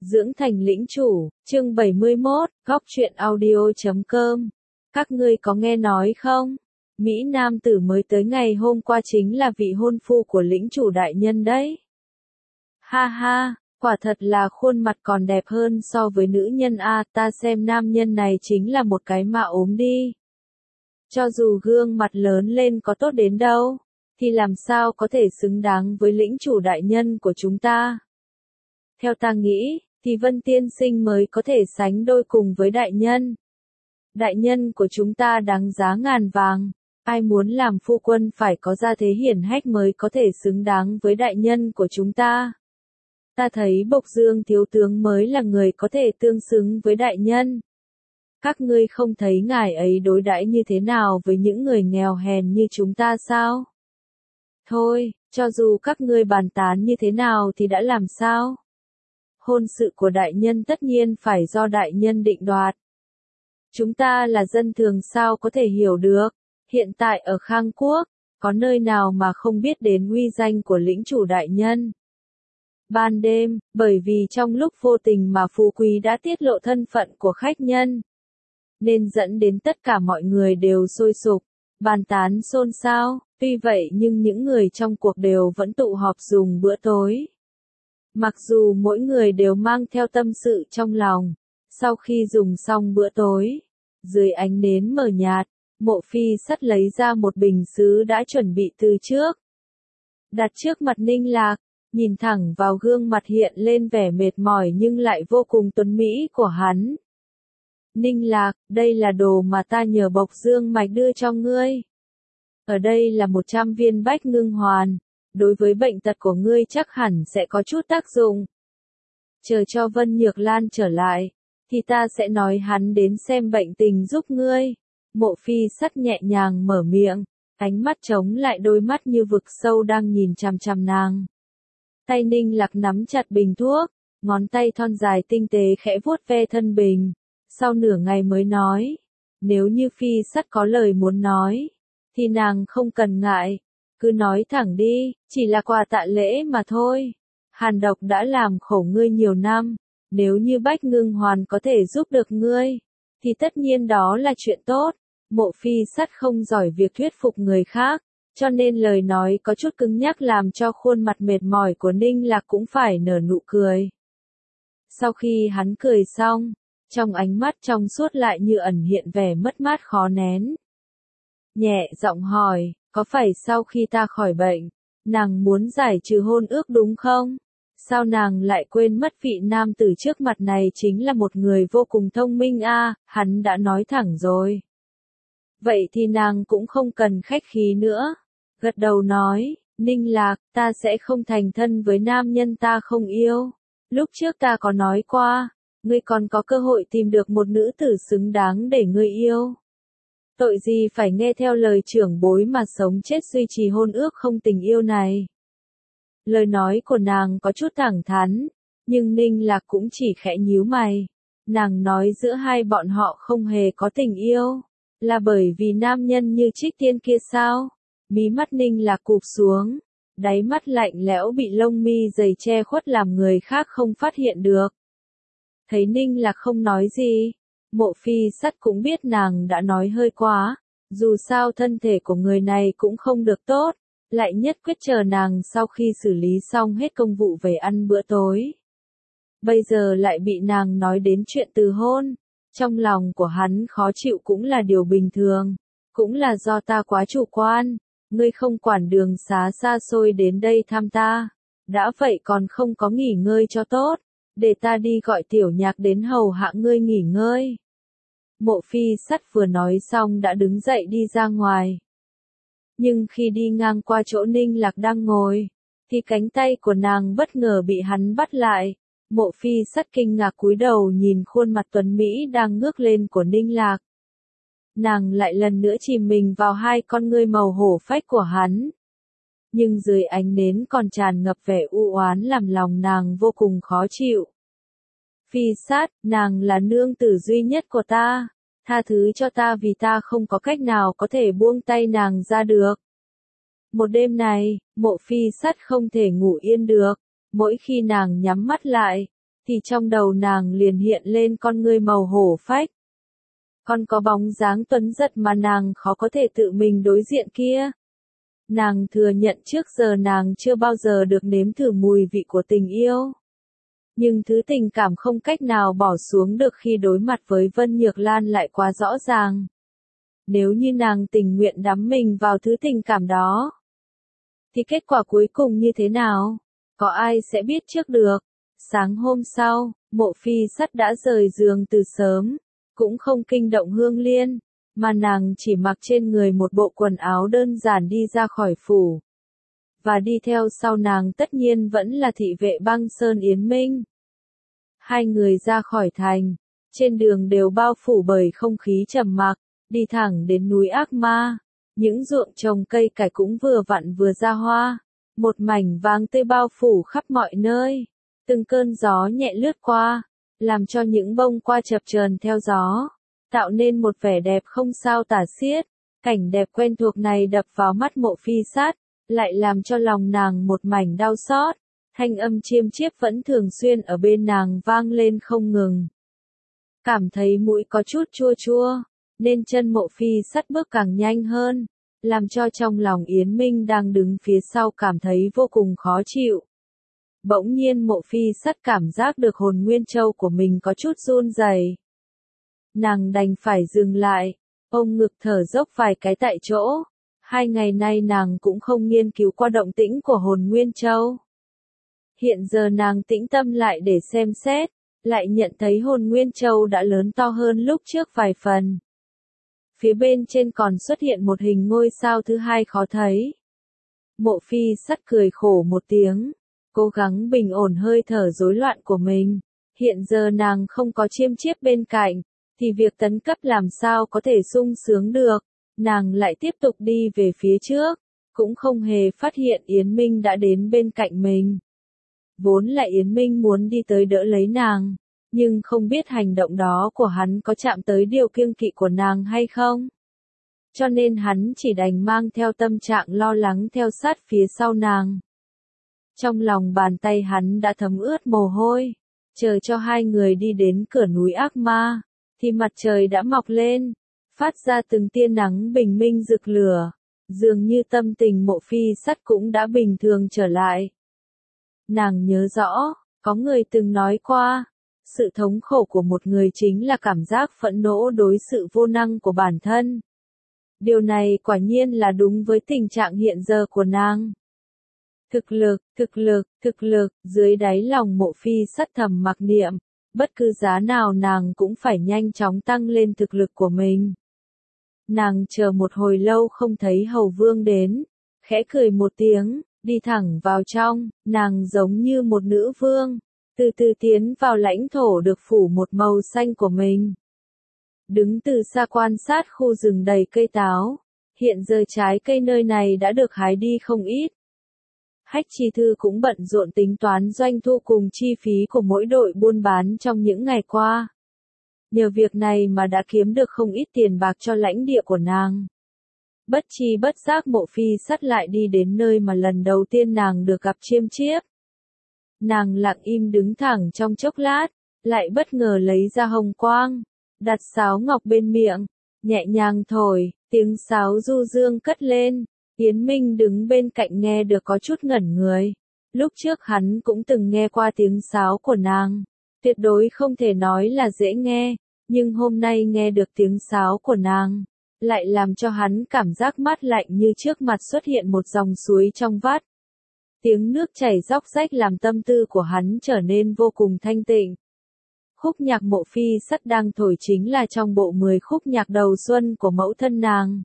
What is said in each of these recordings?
Dưỡng thành lĩnh chủ, chương 71, góc truyện audio.com. Các ngươi có nghe nói không? Mỹ nam tử mới tới ngày hôm qua chính là vị hôn phu của lĩnh chủ đại nhân đấy. Ha ha, quả thật là khuôn mặt còn đẹp hơn so với nữ nhân a, ta xem nam nhân này chính là một cái mạ ốm đi. Cho dù gương mặt lớn lên có tốt đến đâu, thì làm sao có thể xứng đáng với lĩnh chủ đại nhân của chúng ta. Theo ta nghĩ, thì Vân tiên sinh mới có thể sánh đôi cùng với đại nhân. Đại nhân của chúng ta đáng giá ngàn vàng, ai muốn làm phu quân phải có gia thế hiển hách mới có thể xứng đáng với đại nhân của chúng ta. Ta thấy Bộc Dương thiếu tướng mới là người có thể tương xứng với đại nhân. Các ngươi không thấy ngài ấy đối đãi như thế nào với những người nghèo hèn như chúng ta sao? Thôi, cho dù các ngươi bàn tán như thế nào thì đã làm sao? Hôn sự của đại nhân tất nhiên phải do đại nhân định đoạt. Chúng ta là dân thường sao có thể hiểu được, hiện tại ở Khang Quốc, có nơi nào mà không biết đến uy danh của lĩnh chủ đại nhân. Ban đêm, bởi vì trong lúc vô tình mà phú quý đã tiết lộ thân phận của khách nhân, nên dẫn đến tất cả mọi người đều sôi sục, bàn tán xôn xao, tuy vậy nhưng những người trong cuộc đều vẫn tụ họp dùng bữa tối. Mặc dù mỗi người đều mang theo tâm sự trong lòng, sau khi dùng xong bữa tối, dưới ánh nến mờ nhạt, Mộ Phi Sắt lấy ra một bình sứ đã chuẩn bị từ trước. Đặt trước mặt Ninh Lạc, nhìn thẳng vào gương mặt hiện lên vẻ mệt mỏi nhưng lại vô cùng tuấn mỹ của hắn. Ninh Lạc, đây là đồ mà ta nhờ Bộc Dương Mạch đưa cho ngươi. Ở đây là 100 viên bách ngưng hoàn. Đối với bệnh tật của ngươi chắc hẳn sẽ có chút tác dụng. Chờ cho Vân Nhược Lan trở lại, thì ta sẽ nói hắn đến xem bệnh tình giúp ngươi. Mộ Phi Sắt nhẹ nhàng mở miệng, ánh mắt chống lại đôi mắt như vực sâu đang nhìn chằm chằm nàng. Tay Ninh Lạc nắm chặt bình thuốc, ngón tay thon dài tinh tế khẽ vuốt ve thân bình. Sau nửa ngày mới nói, nếu như Phi Sắt có lời muốn nói, thì nàng không cần ngại. Cứ nói thẳng đi, chỉ là quà tạ lễ mà thôi. Hàn độc đã làm khổ ngươi nhiều năm, nếu như bách ngưng hoàn có thể giúp được ngươi, thì tất nhiên đó là chuyện tốt. Mộ Phi Sắt không giỏi việc thuyết phục người khác, cho nên lời nói có chút cứng nhắc làm cho khuôn mặt mệt mỏi của Ninh Lạc cũng phải nở nụ cười. Sau khi hắn cười xong, trong ánh mắt trong suốt lại như ẩn hiện vẻ mất mát khó nén. Nhẹ giọng hỏi, có phải sau khi ta khỏi bệnh, nàng muốn giải trừ hôn ước đúng không? Sao nàng lại quên mất vị nam tử trước mặt này chính là một người vô cùng thông minh a, hắn đã nói thẳng rồi. Vậy thì nàng cũng không cần khách khí nữa. Gật đầu nói, Ninh Lạc, ta sẽ không thành thân với nam nhân ta không yêu. Lúc trước ta có nói qua, ngươi còn có cơ hội tìm được một nữ tử xứng đáng để ngươi yêu. Tội gì phải nghe theo lời trưởng bối mà sống chết duy trì hôn ước không tình yêu này. Lời nói của nàng có chút thẳng thắn, nhưng Ninh Lạc cũng chỉ khẽ nhíu mày. Nàng nói giữa hai bọn họ không hề có tình yêu, là bởi vì nam nhân như Trích Tiên kia sao? Mí mắt Ninh Lạc cụp xuống, đáy mắt lạnh lẽo bị lông mi dày che khuất làm người khác không phát hiện được. Thấy Ninh Lạc không nói gì, Mộ Phi Sắt cũng biết nàng đã nói hơi quá, dù sao thân thể của người này cũng không được tốt, lại nhất quyết chờ nàng sau khi xử lý xong hết công vụ về ăn bữa tối. Bây giờ lại bị nàng nói đến chuyện từ hôn, trong lòng của hắn khó chịu cũng là điều bình thường, cũng là do ta quá chủ quan, ngươi không quản đường xá xa xôi đến đây thăm ta, đã vậy còn không có nghỉ ngơi cho tốt, để ta đi gọi Tiểu Nhạc đến hầu hạ ngươi nghỉ ngơi. Mộ Phi Sắt vừa nói xong đã đứng dậy đi ra ngoài. Nhưng khi đi ngang qua chỗ Ninh Lạc đang ngồi, thì cánh tay của nàng bất ngờ bị hắn bắt lại. Mộ Phi Sắt kinh ngạc cúi đầu nhìn khuôn mặt tuấn Mỹ đang ngước lên của Ninh Lạc. Nàng lại lần nữa chìm mình vào hai con ngươi màu hổ phách của hắn. Nhưng dưới ánh nến còn tràn ngập vẻ u oán làm lòng nàng vô cùng khó chịu. Phi Sát, nàng là nương tử duy nhất của ta. Tha thứ cho ta vì ta không có cách nào có thể buông tay nàng ra được. Một đêm này, Mộ Phi Sắt không thể ngủ yên được. Mỗi khi nàng nhắm mắt lại, thì trong đầu nàng liền hiện lên con ngươi màu hổ phách. Còn có bóng dáng tuấn giật mà nàng khó có thể tự mình đối diện kia. Nàng thừa nhận trước giờ nàng chưa bao giờ được nếm thử mùi vị của tình yêu. Nhưng thứ tình cảm không cách nào bỏ xuống được khi đối mặt với Vân Nhược Lan lại quá rõ ràng. Nếu như nàng tình nguyện đắm mình vào thứ tình cảm đó, thì kết quả cuối cùng như thế nào? Có ai sẽ biết trước được? Sáng hôm sau, Mộ Phi Sắt đã rời giường từ sớm, cũng không kinh động Hương Liên, mà nàng chỉ mặc trên người một bộ quần áo đơn giản đi ra khỏi phủ. Và đi theo sau nàng tất nhiên vẫn là thị vệ Băng Sơn Yến Minh. Hai người ra khỏi thành, trên đường đều bao phủ bởi không khí trầm mặc, đi thẳng đến núi Ác Ma. Những ruộng trồng cây cải cũng vừa vặn vừa ra hoa, một mảnh vàng tươi bao phủ khắp mọi nơi. Từng cơn gió nhẹ lướt qua, làm cho những bông hoa chập chờn theo gió, tạo nên một vẻ đẹp không sao tả xiết. Cảnh đẹp quen thuộc này đập vào mắt Mộ Phi Sát, lại làm cho lòng nàng một mảnh đau xót. Thanh âm chiêm chiếp vẫn thường xuyên ở bên nàng vang lên không ngừng. Cảm thấy mũi có chút chua chua, nên chân Mộ Phi Sắt bước càng nhanh hơn, làm cho trong lòng Yến Minh đang đứng phía sau cảm thấy vô cùng khó chịu. Bỗng nhiên Mộ Phi Sắt cảm giác được hồn nguyên châu của mình có chút run rẩy. Nàng đành phải dừng lại, ôm ngực thở dốc vài cái tại chỗ. 2 ngày nay nàng cũng không nghiên cứu qua động tĩnh của hồn nguyên châu. Hiện giờ nàng tĩnh tâm lại để xem xét, lại nhận thấy hồn nguyên châu đã lớn to hơn lúc trước vài phần. Phía bên trên còn xuất hiện một hình ngôi sao thứ hai khó thấy. Mộ Phi Sắt cười khổ một tiếng, cố gắng bình ổn hơi thở rối loạn của mình. Hiện giờ nàng không có chiêm chiếp bên cạnh, thì việc tấn cấp làm sao có thể sung sướng được. Nàng lại tiếp tục đi về phía trước, cũng không hề phát hiện Yến Minh đã đến bên cạnh mình. Vốn là Yến Minh muốn đi tới đỡ lấy nàng, nhưng không biết hành động đó của hắn có chạm tới điều kiêng kỵ của nàng hay không. Cho nên hắn chỉ đành mang theo tâm trạng lo lắng theo sát phía sau nàng. Trong lòng bàn tay hắn đã thấm ướt mồ hôi, chờ cho hai người đi đến cửa núi Ác Ma, thì mặt trời đã mọc lên, phát ra từng tia nắng bình minh rực lửa, dường như tâm tình Mộ Phi Sắt cũng đã bình thường trở lại. Nàng nhớ rõ, có người từng nói qua, sự thống khổ của một người chính là cảm giác phẫn nộ đối sự vô năng của bản thân. Điều này quả nhiên là đúng với tình trạng hiện giờ của nàng. Thực lực, dưới đáy lòng Mộ Phi Sắt thầm mặc niệm, bất cứ giá nào nàng cũng phải nhanh chóng tăng lên thực lực của mình. Nàng chờ một hồi lâu không thấy Hầu Vương đến, khẽ cười một tiếng, đi thẳng vào trong, nàng giống như một nữ vương, từ từ tiến vào lãnh thổ được phủ một màu xanh của mình. Đứng từ xa quan sát khu rừng đầy cây táo, hiện giờ trái cây nơi này đã được hái đi không ít. Hách Chi Thư cũng bận rộn tính toán doanh thu cùng chi phí của mỗi đội buôn bán trong những ngày qua. Nhờ việc này mà đã kiếm được không ít tiền bạc cho lãnh địa của nàng. Bất chi bất giác Mộ Phi Sắt lại đi đến nơi mà lần đầu tiên nàng được gặp chiêm chiếp. Nàng lặng im đứng thẳng trong chốc lát, lại bất ngờ lấy ra hồng quang, đặt sáo ngọc bên miệng, nhẹ nhàng thổi, tiếng sáo du dương cất lên. Yến Minh đứng bên cạnh nghe được có chút ngẩn người. Lúc trước hắn cũng từng nghe qua tiếng sáo của nàng, tuyệt đối không thể nói là dễ nghe, nhưng hôm nay nghe được tiếng sáo của nàng, lại làm cho hắn cảm giác mát lạnh như trước mặt xuất hiện một dòng suối trong vắt. Tiếng nước chảy róc rách làm tâm tư của hắn trở nên vô cùng thanh tịnh. Khúc nhạc Mộ Phi Sắt đang thổi chính là trong bộ 10 khúc nhạc đầu xuân của mẫu thân nàng.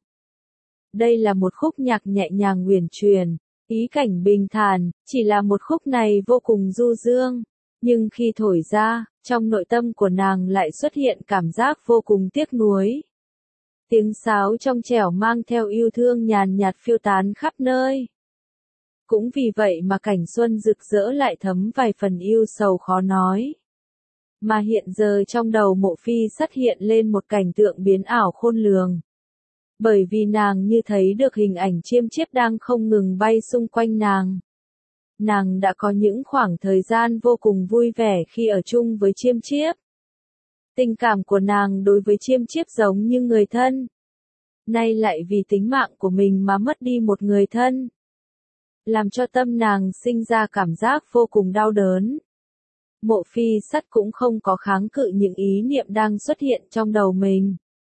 Đây là một khúc nhạc nhẹ nhàng uyển chuyển, ý cảnh bình thản, chỉ là một khúc này vô cùng du dương, nhưng khi thổi ra, trong nội tâm của nàng lại xuất hiện cảm giác vô cùng tiếc nuối. Tiếng sáo trong trẻo mang theo yêu thương nhàn nhạt phiêu tán khắp nơi. Cũng vì vậy mà cảnh xuân rực rỡ lại thấm vài phần yêu sầu khó nói. Mà hiện giờ trong đầu Mộ Phi Sắt hiện lên một cảnh tượng biến ảo khôn lường. Bởi vì nàng như thấy được hình ảnh chiêm chiếp đang không ngừng bay xung quanh nàng. nàng đã có những khoảng thời gian vô cùng vui vẻ khi ở chung với Chiêm Chiếp. Tình cảm của nàng đối với Chiêm Chiếp giống như người thân. Nay lại vì tính mạng của mình mà mất đi một người thân. Làm cho tâm nàng sinh ra cảm giác vô cùng đau đớn. Mộ Phi Sắt cũng không có kháng cự những ý niệm đang xuất hiện trong đầu mình.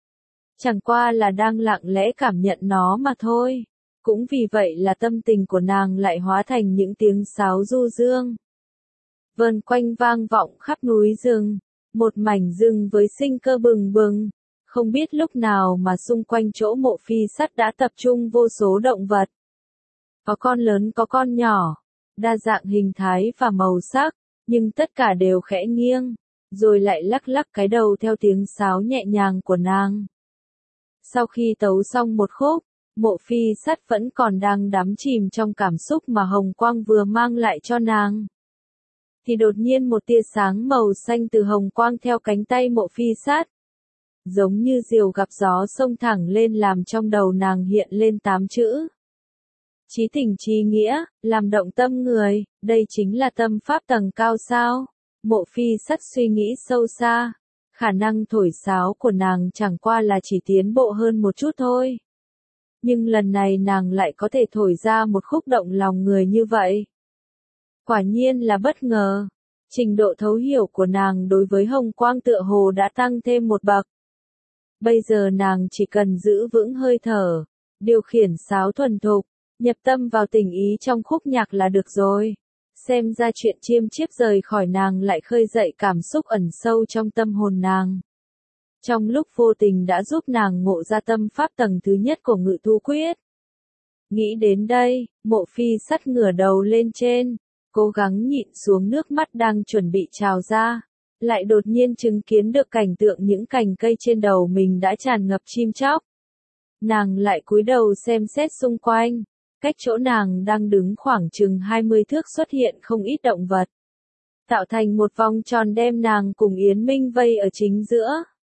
Chẳng qua là đang lặng lẽ cảm nhận nó mà thôi. Cũng vì vậy là tâm tình của nàng lại hóa thành những tiếng sáo du dương. Vờn quanh vang vọng khắp núi rừng, một mảnh rừng với sinh cơ bừng bừng. Không biết lúc nào mà xung quanh chỗ Mộ Phi Sắt đã tập trung vô số động vật. Có con lớn có con nhỏ, đa dạng hình thái và màu sắc, nhưng tất cả đều khẽ nghiêng, rồi lại lắc lắc cái đầu theo tiếng sáo nhẹ nhàng của nàng. Sau khi tấu xong một khúc, Mộ Phi Sắt vẫn còn đang đắm chìm trong cảm xúc mà hồng quang vừa mang lại cho nàng. Thì đột nhiên một tia sáng màu xanh từ hồng quang theo cánh tay Mộ Phi Sắt. Giống như diều gặp gió xông thẳng lên làm trong đầu nàng hiện lên 8 chữ. Chí tình chí nghĩa, làm động tâm người, đây chính là tâm pháp tầng cao sao? Mộ Phi Sắt suy nghĩ sâu xa. Khả năng thổi sáo của nàng chẳng qua là chỉ tiến bộ hơn một chút thôi. Nhưng lần này nàng lại có thể thổi ra một khúc động lòng người như vậy. Quả nhiên là bất ngờ. Trình độ thấu hiểu của nàng đối với hồng quang tựa hồ đã tăng thêm một bậc. Bây giờ nàng chỉ cần giữ vững hơi thở, điều khiển sáo thuần thục, nhập tâm vào tình ý trong khúc nhạc là được rồi. Xem ra chuyện Chiêm Chiếp rời khỏi nàng lại khơi dậy cảm xúc ẩn sâu trong tâm hồn nàng. Trong lúc vô tình đã giúp nàng ngộ ra tâm pháp tầng thứ nhất của Ngự Thú Quyết. Nghĩ đến đây, Mộ Phi Sắt ngửa đầu lên trên, cố gắng nhịn xuống nước mắt đang chuẩn bị trào ra. Lại đột nhiên chứng kiến được cảnh tượng những cành cây trên đầu mình đã tràn ngập chim chóc. Nàng lại cúi đầu xem xét xung quanh. Cách chỗ nàng đang đứng khoảng chừng 20 thước xuất hiện không ít động vật. Tạo thành một vòng tròn đem nàng cùng Yến Minh vây ở chính giữa.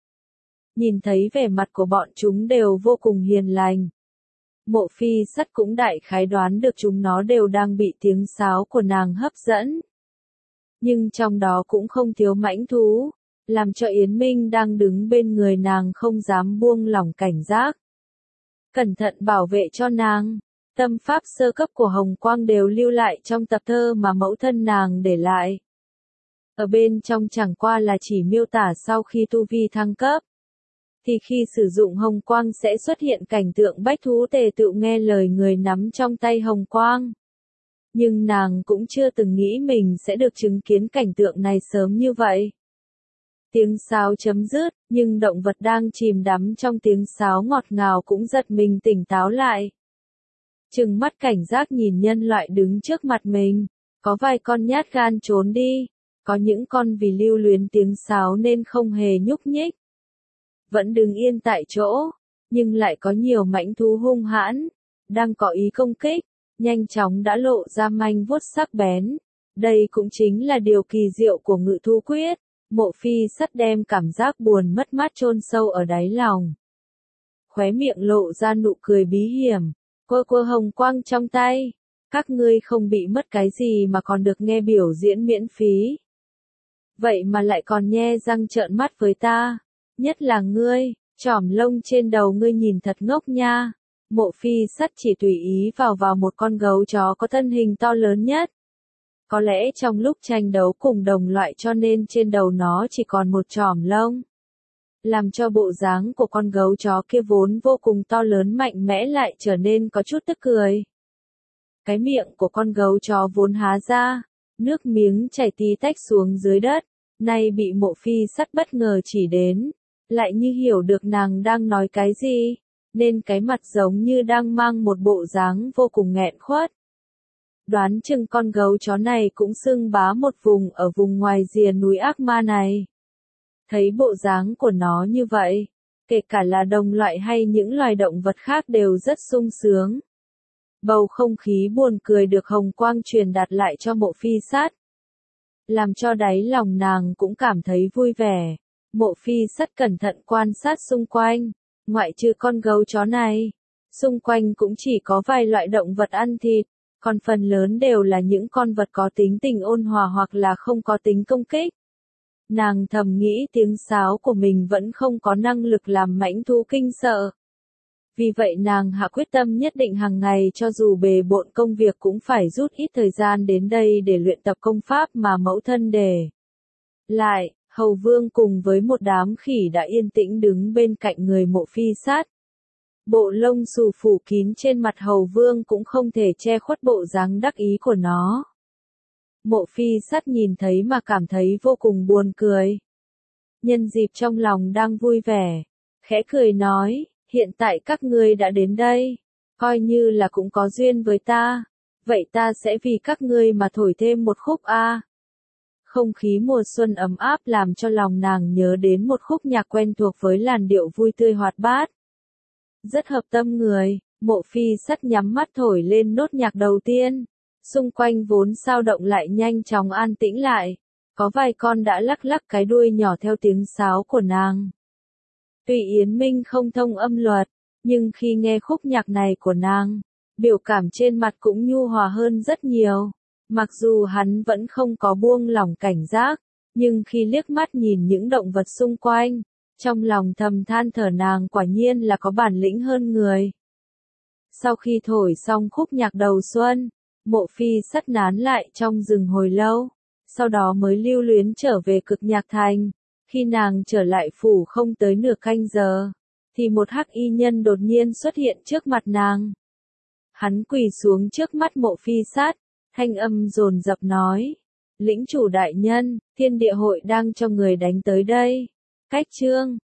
Nhìn thấy vẻ mặt của bọn chúng đều vô cùng hiền lành. Mộ Phi Sắt cũng đại khái đoán được chúng nó đều đang bị tiếng sáo của nàng hấp dẫn. Nhưng trong đó cũng không thiếu mãnh thú, làm cho Yến Minh đang đứng bên người nàng không dám buông lỏng cảnh giác. Cẩn thận bảo vệ cho nàng. Tâm pháp sơ cấp của Hồng Quang đều lưu lại trong tập thơ mà mẫu thân nàng để lại. Ở bên trong chẳng qua là chỉ miêu tả sau khi tu vi thăng cấp. Thì khi sử dụng Hồng Quang sẽ xuất hiện cảnh tượng bách thú tề tựu nghe lời người nắm trong tay Hồng Quang. Nhưng nàng cũng chưa từng nghĩ mình sẽ được chứng kiến cảnh tượng này sớm như vậy. Tiếng sáo chấm dứt, nhưng động vật đang chìm đắm trong tiếng sáo ngọt ngào cũng giật mình tỉnh táo lại. Trừng mắt cảnh giác nhìn nhân loại đứng trước mặt mình, có vài con nhát gan trốn đi, có những con vì lưu luyến tiếng sáo nên không hề nhúc nhích. Vẫn đứng yên tại chỗ, nhưng lại có nhiều mãnh thú hung hãn, đang có ý công kích, nhanh chóng đã lộ ra manh vuốt sắc bén. Đây cũng chính là điều kỳ diệu của Ngự Thú Quyết. Mộ Phi Sắt đem cảm giác buồn mất mát chôn sâu ở đáy lòng. Khóe miệng lộ ra nụ cười bí hiểm. Quơ quơ hồng quang trong tay. Các ngươi không bị mất cái gì mà còn được nghe biểu diễn miễn phí. Vậy mà lại còn nhe răng trợn mắt với ta. Nhất là ngươi, chỏm lông trên đầu ngươi nhìn thật ngốc nha. Mộ Phi Sắt chỉ tùy ý vào một con gấu chó có thân hình to lớn nhất. Có lẽ trong lúc tranh đấu cùng đồng loại cho nên trên đầu nó chỉ còn một chỏm lông. Làm cho bộ dáng của con gấu chó kia vốn vô cùng to lớn mạnh mẽ lại trở nên có chút tức cười. Cái miệng của con gấu chó vốn há ra, nước miếng chảy tí tách xuống dưới đất, nay bị Mộ Phi Sắt bất ngờ chỉ đến, lại như hiểu được nàng đang nói cái gì, nên cái mặt giống như đang mang một bộ dáng vô cùng nghẹn khuất. Đoán chừng con gấu chó này cũng xưng bá một vùng ở vùng ngoài rìa núi ác ma này. Thấy bộ dáng của nó như vậy, kể cả là đồng loại hay những loài động vật khác đều rất sung sướng. Bầu không khí buồn cười được Hồng Quang truyền đạt lại cho Mộ Phi Sắt. Làm cho đáy lòng nàng cũng cảm thấy vui vẻ. Mộ Phi Sắt cẩn thận quan sát xung quanh, ngoại trừ con gấu chó này. Xung quanh cũng chỉ có vài loại động vật ăn thịt, còn phần lớn đều là những con vật có tính tình ôn hòa hoặc là không có tính công kích. Nàng thầm nghĩ tiếng sáo của mình vẫn không có năng lực làm mãnh thú kinh sợ. Vì vậy nàng hạ quyết tâm nhất định hàng ngày cho dù bề bộn công việc cũng phải rút ít thời gian đến đây để luyện tập công pháp mà mẫu thân để lại. Hầu Vương cùng với một đám khỉ đã yên tĩnh đứng bên cạnh người Mộ Phi Sát. Bộ lông xù phủ kín trên mặt Hầu Vương cũng không thể che khuất bộ dáng đắc ý của nó. Mộ Phi Sát nhìn thấy mà cảm thấy vô cùng buồn cười. Nhân dịp trong lòng đang vui vẻ, khẽ cười nói, hiện tại các ngươi đã đến đây, coi như là cũng có duyên với ta, vậy ta sẽ vì các ngươi mà thổi thêm một khúc a. Không khí mùa xuân ấm áp làm cho lòng nàng nhớ đến một khúc nhạc quen thuộc với làn điệu vui tươi hoạt bát. Rất hợp tâm người, Mộ Phi Sát nhắm mắt thổi lên nốt nhạc đầu tiên. Xung quanh vốn sao động lại nhanh chóng an tĩnh lại. Có vài con đã lắc lắc cái đuôi nhỏ theo tiếng sáo của nàng. Tuy Yến Minh không thông âm luật, nhưng khi nghe khúc nhạc này của nàng, biểu cảm trên mặt cũng nhu hòa hơn rất nhiều. Mặc dù hắn vẫn không có buông lỏng cảnh giác, nhưng khi liếc mắt nhìn những động vật xung quanh, trong lòng thầm than thở nàng quả nhiên là có bản lĩnh hơn người. Sau khi thổi xong khúc nhạc đầu xuân, Mộ Phi Sát nán lại trong rừng hồi lâu, sau đó mới lưu luyến trở về Cực Nhạc Thành. Khi nàng trở lại phủ không tới nửa canh giờ, thì một hắc y nhân đột nhiên xuất hiện trước mặt nàng. Hắn quỳ xuống trước mắt Mộ Phi Sát, thanh âm dồn dập nói, lĩnh chủ đại nhân, thiên địa hội đang cho người đánh tới đây. Cách chương